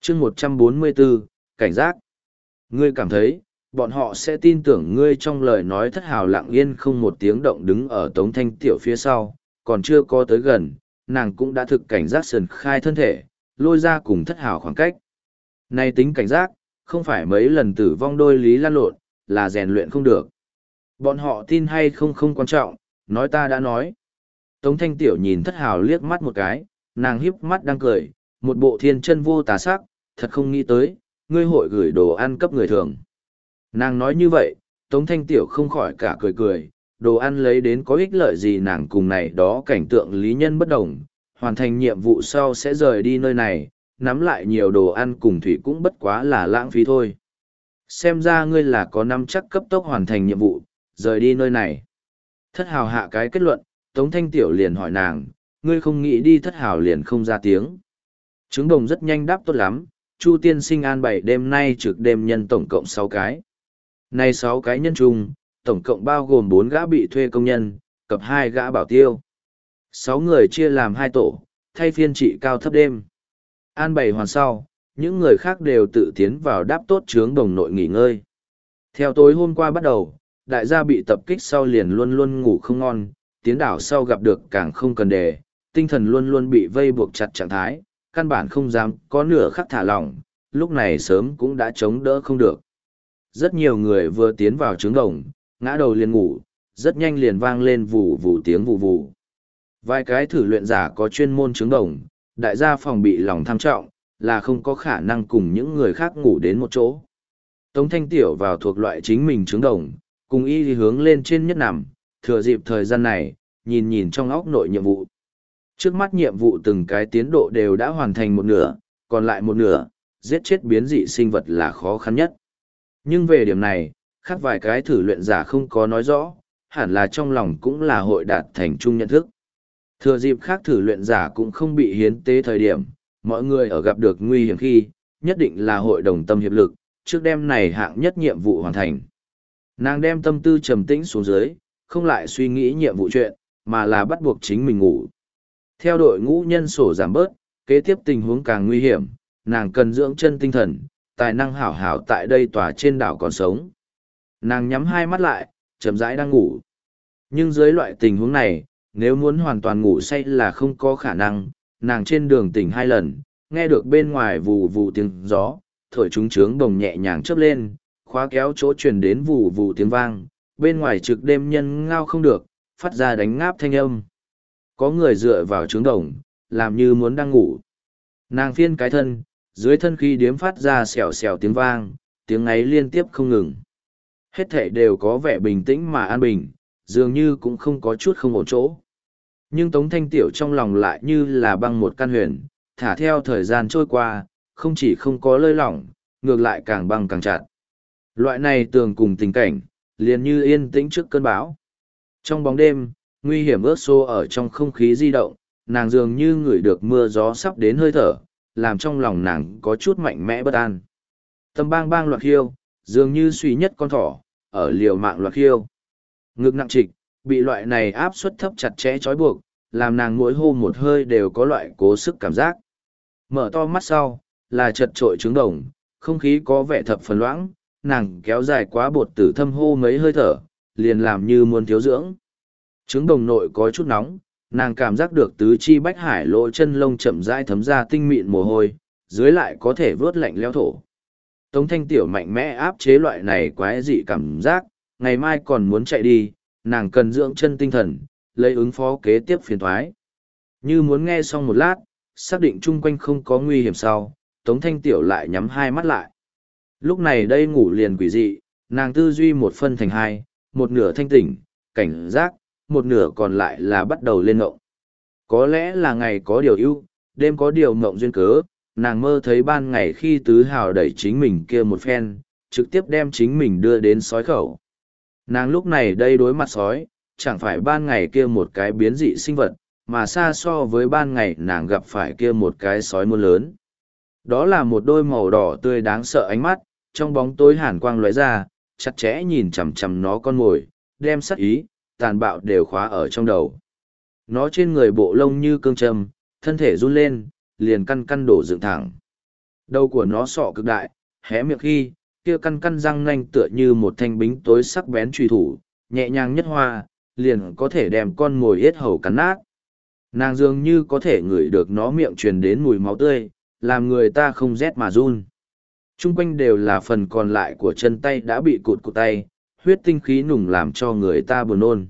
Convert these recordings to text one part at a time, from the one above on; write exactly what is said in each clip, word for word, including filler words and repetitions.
chương một trăm bốn mươi bốn, cảnh giác. Ngươi cảm thấy, bọn họ sẽ tin tưởng ngươi trong lời nói. Thất hào lặng yên không một tiếng động đứng ở Tống Thanh Tiểu phía sau, còn chưa có tới gần, nàng cũng đã thực cảnh giác sườn khai thân thể, lôi ra cùng thất hào khoảng cách. Này tính cảnh giác, không phải mấy lần tử vong đôi lý lan lộn, là rèn luyện không được. Bọn họ tin hay không không quan trọng, nói ta đã nói. Tống Thanh Tiểu nhìn thất hào liếc mắt một cái, nàng híp mắt đang cười, một bộ thiên chân vô tà sắc, thật không nghĩ tới, ngươi hội gửi đồ ăn cấp người thường. Nàng nói như vậy, Tống Thanh Tiểu không khỏi cả cười cười, đồ ăn lấy đến có ích lợi gì. Nàng cùng này đó cảnh tượng lý nhân bất đồng, hoàn thành nhiệm vụ sau sẽ rời đi nơi này, nắm lại nhiều đồ ăn cùng thủy cũng bất quá là lãng phí thôi. Xem ra ngươi là có nắm chắc cấp tốc hoàn thành nhiệm vụ, rời đi nơi này. Thất hào hạ cái kết luận, Tống Thanh Tiểu liền hỏi nàng, ngươi không nghĩ đi. Thất hào liền không ra tiếng. Trứng đồng rất nhanh đáp tốt lắm, Chu tiên sinh an bày đêm nay trực đêm nhân tổng cộng sáu cái. Này sáu cái nhân chung, tổng cộng bao gồm bốn gã bị thuê công nhân, cập hai gã bảo tiêu. Sáu người chia làm hai tổ, thay phiên trị cao thấp đêm. An bày hoàn sau, những người khác đều tự tiến vào đáp tốt trướng đồng nội nghỉ ngơi. Theo tối hôm qua bắt đầu, đại gia bị tập kích sau liền luôn luôn ngủ không ngon, tiến đảo sau gặp được càng không cần đề, tinh thần luôn luôn bị vây buộc chặt trạng thái, căn bản không dám có nửa khắc thả lỏng, lúc này sớm cũng đã chống đỡ không được. Rất nhiều người vừa tiến vào trướng đồng, ngã đầu liền ngủ, rất nhanh liền vang lên vù vù tiếng vù vù. Vài cái thử luyện giả có chuyên môn trướng đồng, đại gia phòng bị lòng tham trọng, là không có khả năng cùng những người khác ngủ đến một chỗ. Tống Thanh Tiểu vào thuộc loại chính mình trướng đồng, cùng y đi hướng lên trên nhất nằm, thừa dịp thời gian này, nhìn nhìn trong óc nội nhiệm vụ. Trước mắt nhiệm vụ từng cái tiến độ đều đã hoàn thành một nửa, còn lại một nửa, giết chết biến dị sinh vật là khó khăn nhất. Nhưng về điểm này, khác vài cái thử luyện giả không có nói rõ, hẳn là trong lòng cũng là hội đạt thành chung nhận thức. Thừa dịp khác thử luyện giả cũng không bị hiến tế thời điểm, mọi người ở gặp được nguy hiểm khi, nhất định là hội đồng tâm hiệp lực, trước đêm này hạng nhất nhiệm vụ hoàn thành. Nàng đem tâm tư trầm tĩnh xuống dưới, không lại suy nghĩ nhiệm vụ chuyện, mà là bắt buộc chính mình ngủ. Theo đội ngũ nhân sổ giảm bớt, kế tiếp tình huống càng nguy hiểm, nàng cần dưỡng chân tinh thần, tài năng hảo hảo tại đây tòa trên đảo còn sống. Nàng nhắm hai mắt lại, chậm rãi đang ngủ. Nhưng dưới loại tình huống này, nếu muốn hoàn toàn ngủ say là không có khả năng, nàng trên đường tỉnh hai lần, nghe được bên ngoài vù vù tiếng gió, thổi chúng trướng đồng nhẹ nhàng chớp lên, khóa kéo chỗ truyền đến vù vù tiếng vang, bên ngoài trực đêm nhân ngao không được, phát ra đánh ngáp thanh âm. Có người dựa vào trướng đồng, làm như muốn đang ngủ. Nàng phiên cái thân, dưới thân khi điếm phát ra xèo xèo tiếng vang, tiếng ấy liên tiếp không ngừng. Hết thảy đều có vẻ bình tĩnh mà an bình, dường như cũng không có chút không ổn chỗ. Nhưng Tống Thanh Tiểu trong lòng lại như là băng một căn huyền, thả theo thời gian trôi qua, không chỉ không có lơi lỏng, ngược lại càng băng càng chặt. Loại này tường cùng tình cảnh, liền như yên tĩnh trước cơn bão. Trong bóng đêm, nguy hiểm ướt xô ở trong không khí di động, nàng dường như ngửi được mưa gió sắp đến hơi thở, làm trong lòng nàng có chút mạnh mẽ bất an. Tâm bang bang loạt khiêu, dường như suy nhất con thỏ, ở liều mạng loạt khiêu. Ngực nặng trịch, bị loại này áp suất thấp chặt chẽ trói buộc, làm nàng mỗi hô một hơi đều có loại cố sức cảm giác. Mở to mắt sau, là chật trội trứng đồng, không khí có vẻ thập phần loãng, nàng kéo dài quá bột tử thâm hô mấy hơi thở, liền làm như muốn thiếu dưỡng. Trứng đồng nội có chút nóng, nàng cảm giác được tứ chi bách hải lỗ chân lông chậm rãi thấm ra tinh mịn mồ hôi, dưới lại có thể vớt lạnh leo thổ. Tống Thanh Tiểu mạnh mẽ áp chế loại này quái dị cảm giác, ngày mai còn muốn chạy đi, nàng cần dưỡng chân tinh thần, lấy ứng phó kế tiếp phiền thoái. Như muốn nghe xong một lát, xác định chung quanh không có nguy hiểm sau, Tống Thanh Tiểu lại nhắm hai mắt lại. Lúc này đây ngủ liền quỷ dị, nàng tư duy một phân thành hai, một nửa thanh tỉnh, cảnh giác, một nửa còn lại là bắt đầu lên ngộng. Có lẽ là ngày có điều ưu, đêm có điều ngộng duyên cớ, nàng mơ thấy ban ngày khi tứ hào đẩy chính mình kia một phen, trực tiếp đem chính mình đưa đến sói khẩu. Nàng lúc này đây đối mặt sói, chẳng phải ban ngày kia một cái biến dị sinh vật, mà xa so với ban ngày nàng gặp phải kia một cái sói muôn lớn. Đó là một đôi màu đỏ tươi đáng sợ ánh mắt, trong bóng tối hàn quang lóe ra, chặt chẽ nhìn chằm chằm nó con mồi, đem sát ý, tàn bạo đều khóa ở trong đầu. Nó trên người bộ lông như cương châm, thân thể run lên, liền căn căn đổ dựng thẳng. Đầu của nó sọ cực đại, hé miệng khi, kia căn căn răng nanh tựa như một thanh bính tối sắc bén truy thủ, nhẹ nhàng nhất hoa, liền có thể đem con mồi yết hầu cắn nát. Nàng dường như có thể ngửi được nó miệng truyền đến mùi máu tươi, làm người ta không rét mà run. Trung quanh đều là phần còn lại của chân tay đã bị cụt cụt tay, huyết tinh khí nùng làm cho người ta buồn nôn.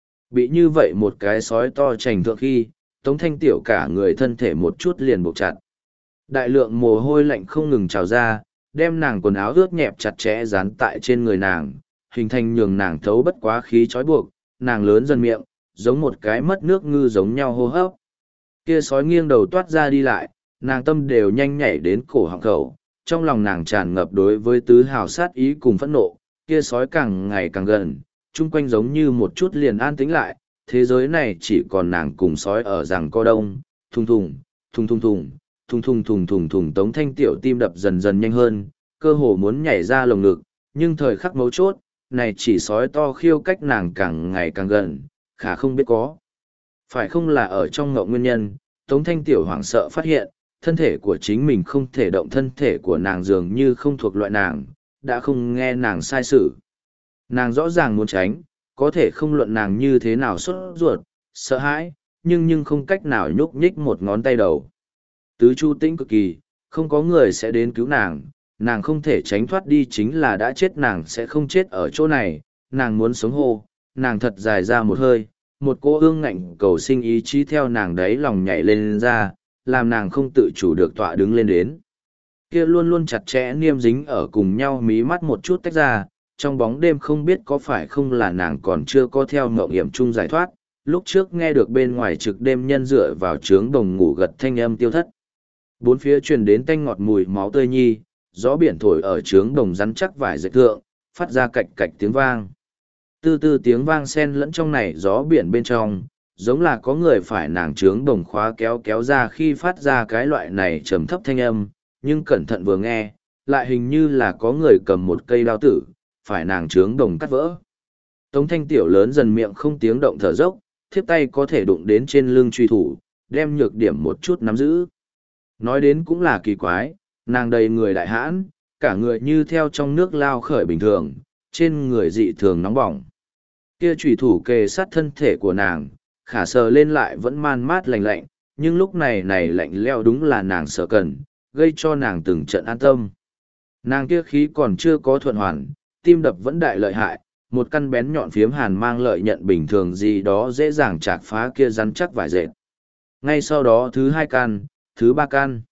Bị như vậy một cái sói to trành thượng khi, Tống Thanh Tiểu cả người thân thể một chút liền buộc chặt. Đại lượng mồ hôi lạnh không ngừng trào ra, đem nàng quần áo ướt nhẹp chặt chẽ dán tại trên người nàng, hình thành nhường nàng thấu bất quá khí trói buộc, nàng lớn dần miệng, giống một cái mất nước ngư giống nhau hô hấp. Kia sói nghiêng đầu toát ra đi lại, nàng tâm đều nhanh nhảy đến cổ họng khẩu, trong lòng nàng tràn ngập đối với tứ hào sát ý cùng phẫn nộ, kia sói càng ngày càng gần, chung quanh giống như một chút liền an tĩnh lại, thế giới này chỉ còn nàng cùng sói ở rằng co đông, thùng thùng, thùng thùng thùng, thùng thùng thùng thùng thùng. Tống Thanh Tiểu tim đập dần dần nhanh hơn, cơ hồ muốn nhảy ra lồng ngực, nhưng thời khắc mấu chốt, này chỉ sói to khiêu cách nàng càng ngày càng gần, khả không biết có. Phải không là ở trong ngậu nguyên nhân, Tống Thanh Tiểu hoảng sợ phát hiện, thân thể của chính mình không thể động, thân thể của nàng dường như không thuộc loại nàng, đã không nghe nàng sai sự. Nàng rõ ràng muốn tránh, có thể không luận nàng như thế nào sốt ruột, sợ hãi, nhưng nhưng không cách nào nhúc nhích một ngón tay đầu. Tứ Chu tĩnh cực kỳ, không có người sẽ đến cứu nàng, nàng không thể tránh thoát đi chính là đã chết nàng sẽ không chết ở chỗ này, nàng muốn sống hô, nàng thật dài ra một hơi, một cô ương ngạnh cầu sinh ý chí theo nàng đấy lòng nhảy lên ra, làm nàng không tự chủ được tọa đứng lên đến. Kia luôn luôn chặt chẽ niêm dính ở cùng nhau mí mắt một chút tách ra, trong bóng đêm không biết có phải không là nàng còn chưa có theo mộng hiểm chung giải thoát, lúc trước nghe được bên ngoài trực đêm nhân dựa vào trướng đồng ngủ gật thanh âm tiêu thất. Bốn phía truyền đến tanh ngọt mùi máu tươi nhi, gió biển thổi ở trướng đồng rắn chắc vải dệt thượng, phát ra cạch cạch tiếng vang. Tư tư tiếng vang xen lẫn trong này gió biển bên trong, giống là có người phải nàng trướng đồng khóa kéo kéo ra khi phát ra cái loại này trầm thấp thanh âm, nhưng cẩn thận vừa nghe, lại hình như là có người cầm một cây đao tử, phải nàng trướng đồng cắt vỡ. Tống Thanh Tiểu lớn dần miệng không tiếng động thở dốc, thiếp tay có thể đụng đến trên lưng truy thủ, đem nhược điểm một chút nắm giữ. Nói đến cũng là kỳ quái, nàng đầy người đại hãn, cả người như theo trong nước lao khởi bình thường, trên người dị thường nóng bỏng. Kia truy thủ kề sát thân thể của nàng, khả sờ lên lại vẫn man mát lạnh lạnh, nhưng lúc này này lạnh leo đúng là nàng sợ cần, gây cho nàng từng trận an tâm. Nàng kia khí còn chưa có thuận hoàn, tim đập vẫn đại lợi hại, một căn bén nhọn phiếm hàn mang lợi nhận bình thường gì đó dễ dàng chạc phá kia rắn chắc vải dệt. Ngay sau đó thứ hai căn, thứ ba căn.